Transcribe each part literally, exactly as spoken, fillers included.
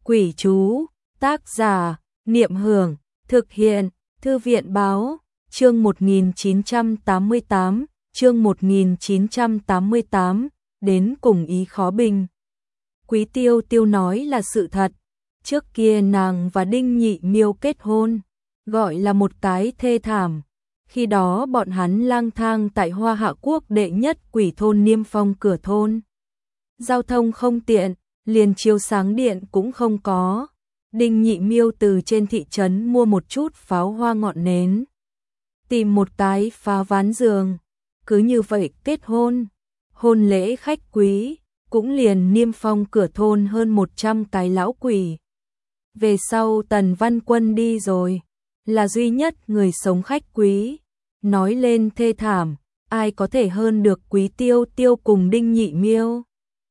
Quỷ chú, tác giả, Niệm Hưởng, thực hiện, Thư viện báo, chương một nghìn chín trăm tám mươi tám, chương một nghìn chín trăm tám mươi tám, đến cùng ý khó bình. Quý Tiêu Tiêu nói là sự thật, trước kia nàng và Đinh Nhị Miêu kết hôn, gọi là một cái thê thảm. Khi đó bọn hắn lang thang tại Hoa Hạ Quốc đệ nhất quỷ thôn Niêm Phong cửa thôn. Giao thông không tiện, liền chiếu sáng điện cũng không có. Đinh Nhị Miêu từ trên thị trấn mua một chút pháo hoa ngọn nến, tìm một cái phá ván giường, cứ như vậy kết hôn. Hôn lễ khách quý, cũng liền Niêm Phong cửa thôn hơn một trăm cái lão quỷ. Về sau Tần Văn Quân đi rồi, là duy nhất người sống khách quý. Nói lên thê thảm, ai có thể hơn được Quý Tiêu Tiêu cùng Đinh Nhị Miêu.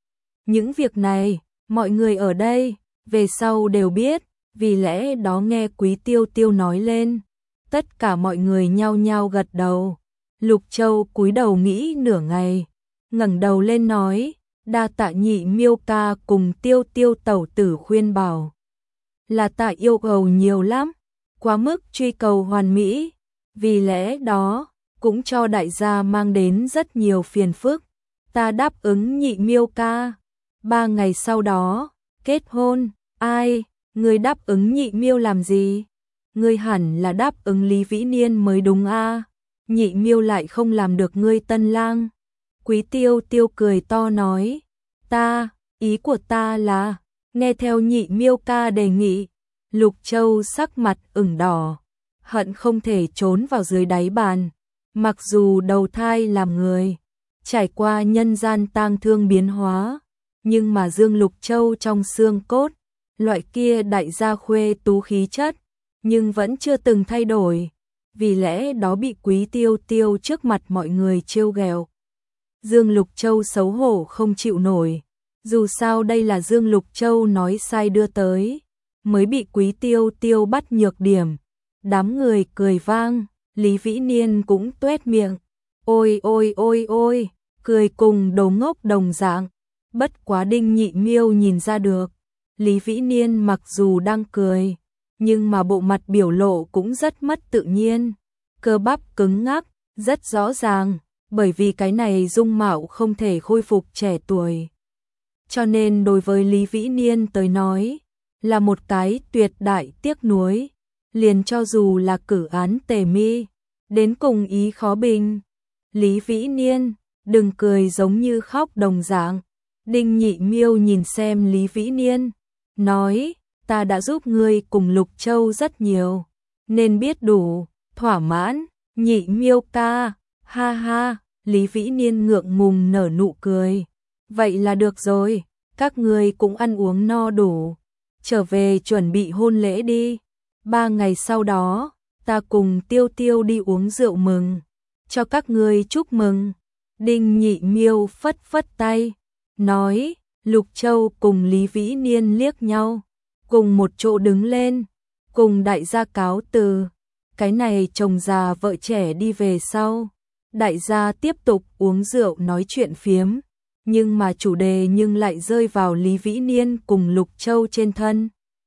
Những việc này, mọi người ở đây, về sau đều biết, vì lẽ đó nghe Quý Tiêu Tiêu nói lên. Tất cả mọi người nhao nhao gật đầu. Lục Châu cúi đầu nghĩ nửa ngày, ngẩng đầu lên nói, đa tạ Nhị Miêu ca cùng Tiêu Tiêu tẩu tử khuyên bảo. Là tạ yêu cầu nhiều lắm, quá mức truy cầu hoàn mỹ, vì lẽ đó, cũng cho đại gia mang đến rất nhiều phiền phức. Ta đáp ứng Nhị Miêu ca. Ba ngày sau đó, kết hôn. Ai, ngươi đáp ứng Nhị Miêu làm gì? Ngươi hẳn là đáp ứng Lý Vĩ Niên mới đúng a. Nhị Miêu lại không làm được ngươi tân lang. Quý Tiêu Tiêu cười to nói, ta, ý của ta là, nghe theo Nhị Miêu ca đề nghị. Lục Châu sắc mặt ửng đỏ, hận không thể trốn vào dưới đáy bàn. Mặc dù đầu thai làm người, trải qua nhân gian tang thương biến hóa, nhưng mà Dương Lục Châu trong xương cốt, loại kia đại gia khuê tú khí chất, nhưng vẫn chưa từng thay đổi, vì lẽ đó bị Quý Tiêu Tiêu trước mặt mọi người trêu ghẹo. Dương Lục Châu xấu hổ không chịu nổi, dù sao đây là Dương Lục Châu nói sai đưa tới, mới bị Quý Tiêu Tiêu bắt nhược điểm. Đám người cười vang, Lý Vĩ Niên cũng tuét miệng, ôi ôi ôi ôi, cười cùng đồ ngốc đồng dạng. Bất quá Đinh Nhị Miêu nhìn ra được, Lý Vĩ Niên mặc dù đang cười, nhưng mà bộ mặt biểu lộ cũng rất mất tự nhiên, cơ bắp cứng ngắc, rất rõ ràng, bởi vì cái này dung mạo không thể khôi phục trẻ tuổi. Cho nên đối với Lý Vĩ Niên tới nói, là một cái tuyệt đại tiếc nuối, liền cho dù là cử án tề mi, đến cùng ý khó bình. Lý Vĩ Niên, đừng cười giống như khóc đồng dạng. Đinh Nhị Miêu nhìn xem Lý Vĩ Niên, nói, ta đã giúp ngươi cùng Lục Châu rất nhiều, nên biết đủ, thỏa mãn. Nhị Miêu ca, ha ha. Lý Vĩ Niên ngượng ngùng nở nụ cười, vậy là được rồi, các ngươi cũng ăn uống no đủ, trở về chuẩn bị hôn lễ đi. Ba ngày sau đó, ta cùng Tiêu Tiêu đi uống rượu mừng, cho các ngươi chúc mừng. Đinh Nhị Miêu phất phất tay, nói, Lục Châu cùng Lý Vĩ Niên liếc nhau, cùng một chỗ đứng lên, cùng đại gia cáo từ. Cái này chồng già vợ trẻ đi về sau, đại gia tiếp tục uống rượu nói chuyện phiếm, nhưng mà chủ đề nhưng lại rơi vào Lý Vĩ Niên cùng Lục Châu trên thân.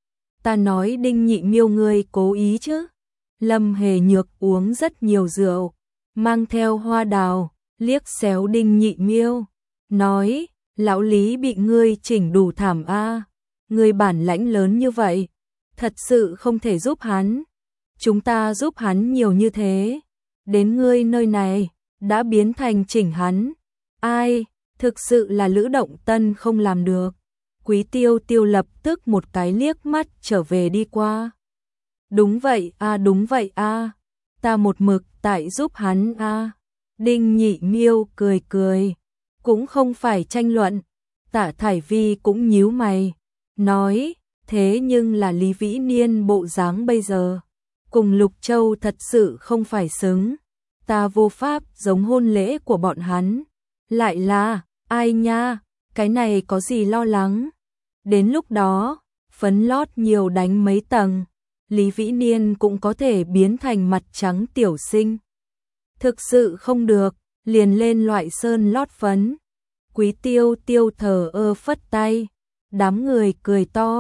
Ta nói Đinh Nhị Miêu ngươi cố ý chứ? Lâm Hề Nhược uống rất nhiều rượu, mang theo hoa đào, liếc xéo Đinh Nhị Miêu, nói, lão Lý bị ngươi chỉnh đủ thảm a, ngươi bản lãnh lớn như vậy, thật sự không thể giúp hắn. Chúng ta giúp hắn nhiều như thế, đến ngươi nơi này, đã biến thành chỉnh hắn. Ai, thực sự là Lữ Động Tân không làm được. Quý Tiêu Tiêu lập tức một cái liếc mắt trở về đi qua. Đúng vậy a, đúng vậy a, ta một mực tại giúp hắn a. Đinh Nhị Miêu cười cười, cũng không phải tranh luận. Tạ Thải Vi cũng nhíu mày, nói, thế nhưng là Lý Vĩ Niên bộ dáng bây giờ, cùng Lục Châu thật sự không phải xứng. Ta vô pháp giống hôn lễ của bọn hắn. Lại là, ai nha, cái này có gì lo lắng. Đến lúc đó, phấn lót nhiều đánh mấy tầng, Lý Vĩ Niên cũng có thể biến thành mặt trắng tiểu sinh. Thực sự không được, liền lên loại sơn lót phấn. Quý Tiêu Tiêu thờ ơ phất tay, đám người cười to,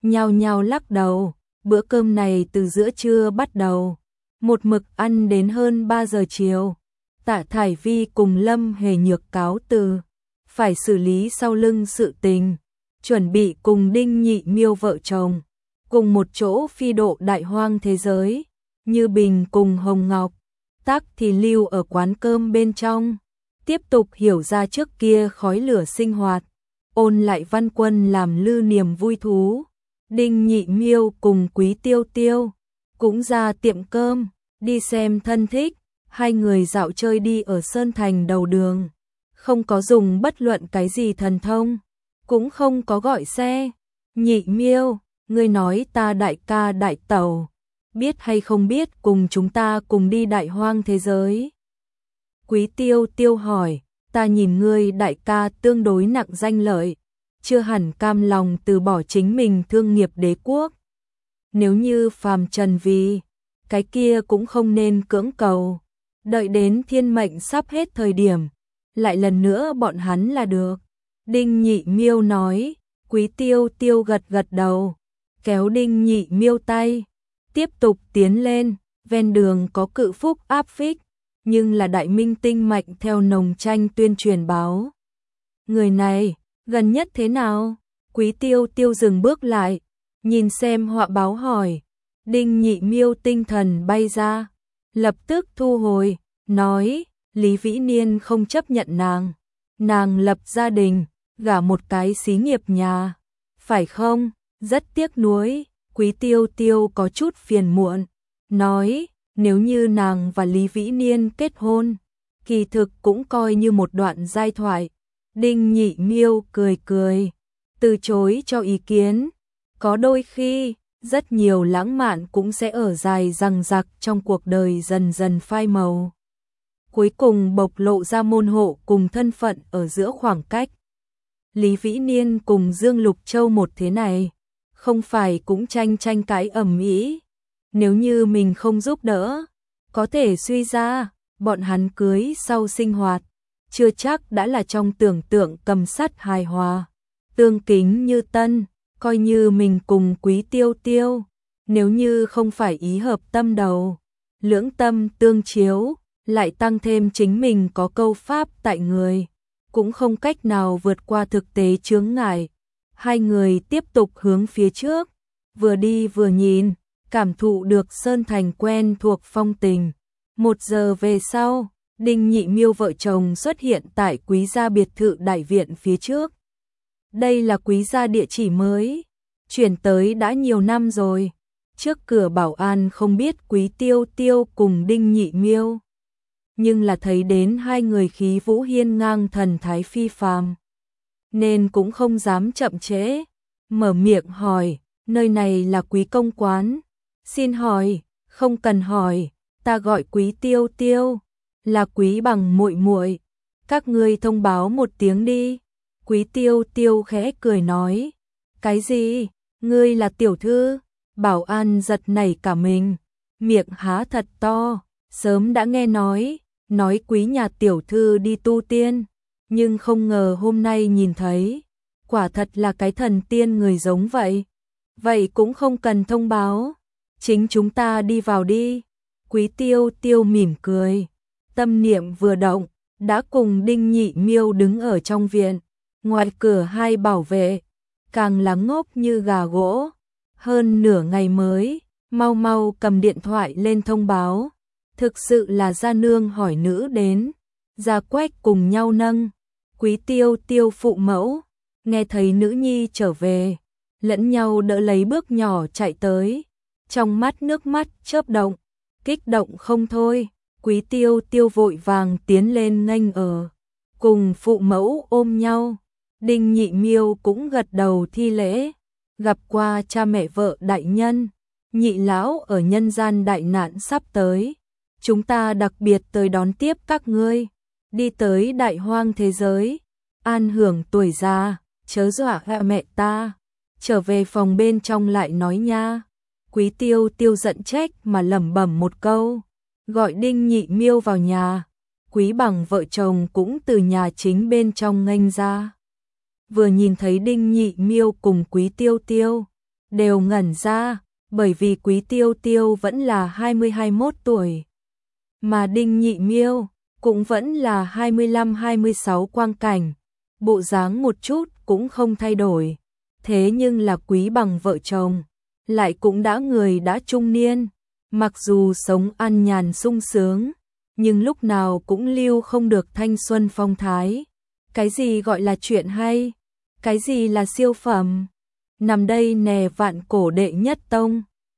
nhao nhao lắc đầu, bữa cơm này từ giữa trưa bắt đầu, một mực ăn đến hơn ba giờ chiều. Tạ Thải Vi cùng Lâm Hề Nhược cáo từ, phải xử lý sau lưng sự tình, chuẩn bị cùng Đinh Nhị Miêu vợ chồng, cùng một chỗ phi độ đại hoang thế giới. Như Bình cùng Hồng Ngọc, Tắc thì lưu ở quán cơm bên trong, tiếp tục hiểu ra trước kia khói lửa sinh hoạt, ôn lại văn quân làm lư niềm vui thú. Đinh Nhị Miêu cùng Quý Tiêu Tiêu cũng ra tiệm cơm, đi xem thân thích, hai người dạo chơi đi ở Sơn Thành đầu đường, không có dùng bất luận cái gì thần thông, cũng không có gọi xe. Nhị Miêu, ngươi nói ta đại ca đại tẩu, biết hay không biết cùng chúng ta cùng đi đại hoang thế giới? Quý Tiêu Tiêu hỏi, ta nhìn ngươi đại ca tương đối nặng danh lợi, chưa hẳn cam lòng từ bỏ chính mình thương nghiệp đế quốc. Nếu như phàm trần vì, cái kia cũng không nên cưỡng cầu, đợi đến thiên mệnh sắp hết thời điểm, lại lần nữa bọn hắn là được. Đinh Nhị Miêu nói. Quý Tiêu Tiêu gật gật đầu, kéo Đinh Nhị Miêu tay, tiếp tục tiến lên. Ven đường có cự phúc áp phích, nhưng là đại minh tinh mạnh theo nồng tranh tuyên truyền báo. Người này, gần nhất thế nào? Quý Tiêu Tiêu dừng bước lại, nhìn xem họa báo hỏi. Đinh Nhị Miêu tinh thần bay ra, lập tức thu hồi, nói, Lý Vĩ Niên không chấp nhận nàng, nàng lập gia đình, gả một cái xí nghiệp nhà, phải không? Rất tiếc nuối. Quý Tiêu Tiêu có chút phiền muộn, nói, nếu như nàng và Lý Vĩ Niên kết hôn, kỳ thực cũng coi như một đoạn giai thoại. Đinh Nhị Miêu cười cười, từ chối cho ý kiến. Có đôi khi, rất nhiều lãng mạn cũng sẽ ở dài dằng dặc trong cuộc đời dần dần phai màu. Cuối cùng bộc lộ ra môn hộ cùng thân phận ở giữa khoảng cách. Lý Vĩ Niên cùng Dương Lục Châu một thế này, không phải cũng tranh tranh cãi ầm ĩ. Nếu như mình không giúp đỡ, có thể suy ra, bọn hắn cưới sau sinh hoạt, chưa chắc đã là trong tưởng tượng cầm sắt hài hòa, tương kính như tân. Coi như mình cùng Quý Tiêu Tiêu, nếu như không phải ý hợp tâm đầu, lưỡng tâm tương chiếu, lại tăng thêm chính mình có câu pháp tại người, cũng không cách nào vượt qua thực tế chướng ngại. Hai người tiếp tục hướng phía trước, vừa đi vừa nhìn, cảm thụ được Sơn Thành quen thuộc phong tình. Một giờ về sau, Đinh Nhị Miêu vợ chồng xuất hiện tại Quý gia biệt thự đại viện phía trước. Đây là Quý gia địa chỉ mới, chuyển tới đã nhiều năm rồi. Trước cửa bảo an không biết Quý Tiêu Tiêu cùng Đinh Nhị Miêu, nhưng là thấy đến hai người khí vũ hiên ngang thần thái phi phàm, nên cũng không dám chậm trễ, mở miệng hỏi, nơi này là Quý công quán? Xin hỏi, không cần hỏi, ta gọi Quý Tiêu Tiêu, là Quý bằng muội muội, các ngươi thông báo một tiếng đi. Quý Tiêu Tiêu khẽ cười nói, cái gì? Ngươi là tiểu thư? Bảo an giật nảy cả mình, miệng há thật to, sớm đã nghe nói, nói Quý nhà tiểu thư đi tu tiên, nhưng không ngờ hôm nay nhìn thấy, quả thật là cái thần tiên người giống vậy. Vậy cũng không cần thông báo, chính chúng ta đi vào đi. Quý Tiêu Tiêu mỉm cười, tâm niệm vừa động, đã cùng Đinh Nhị Miêu đứng ở trong viện. Ngoài cửa hai bảo vệ, càng là ngốc như gà gỗ. Hơn nửa ngày mới, mau mau cầm điện thoại lên thông báo. Thực sự là gia nương hỏi nữ đến, Gia Quách cùng nhau nâng. Quý Tiêu Tiêu phụ mẫu, nghe thấy nữ nhi trở về, lẫn nhau đỡ lấy bước nhỏ chạy tới. Trong mắt nước mắt chớp động, kích động không thôi. Quý Tiêu Tiêu vội vàng tiến lên nghênh ở, cùng phụ mẫu ôm nhau. Đinh Nhị Miêu cũng gật đầu thi lễ, gặp qua cha mẹ vợ đại nhân, Nhị lão ở nhân gian đại nạn sắp tới, chúng ta đặc biệt tới đón tiếp các ngươi, đi tới đại hoang thế giới, an hưởng tuổi già, chớ dọa hạ mẹ ta. Trở về phòng bên trong lại nói nha. Quý Tiêu Tiêu giận trách mà lẩm bẩm một câu, gọi Đinh Nhị Miêu vào nhà. Quý bằng vợ chồng cũng từ nhà chính bên trong nghênh ra. Vừa nhìn thấy Đinh Nhị Miêu cùng Quý Tiêu Tiêu, đều ngẩn ra, bởi vì Quý Tiêu Tiêu vẫn là hai mươi hai mươi mốt tuổi, mà Đinh Nhị Miêu cũng vẫn là hai mươi lăm hai mươi sáu quang cảnh, bộ dáng một chút cũng không thay đổi, thế nhưng là Quý Bằng vợ chồng, lại cũng đã người đã trung niên, mặc dù sống ăn nhàn sung sướng, nhưng lúc nào cũng lưu không được thanh xuân phong thái. Cái gì gọi là chuyện hay? Cái gì là siêu phẩm? Nằm đây nè vạn cổ đệ nhất tông.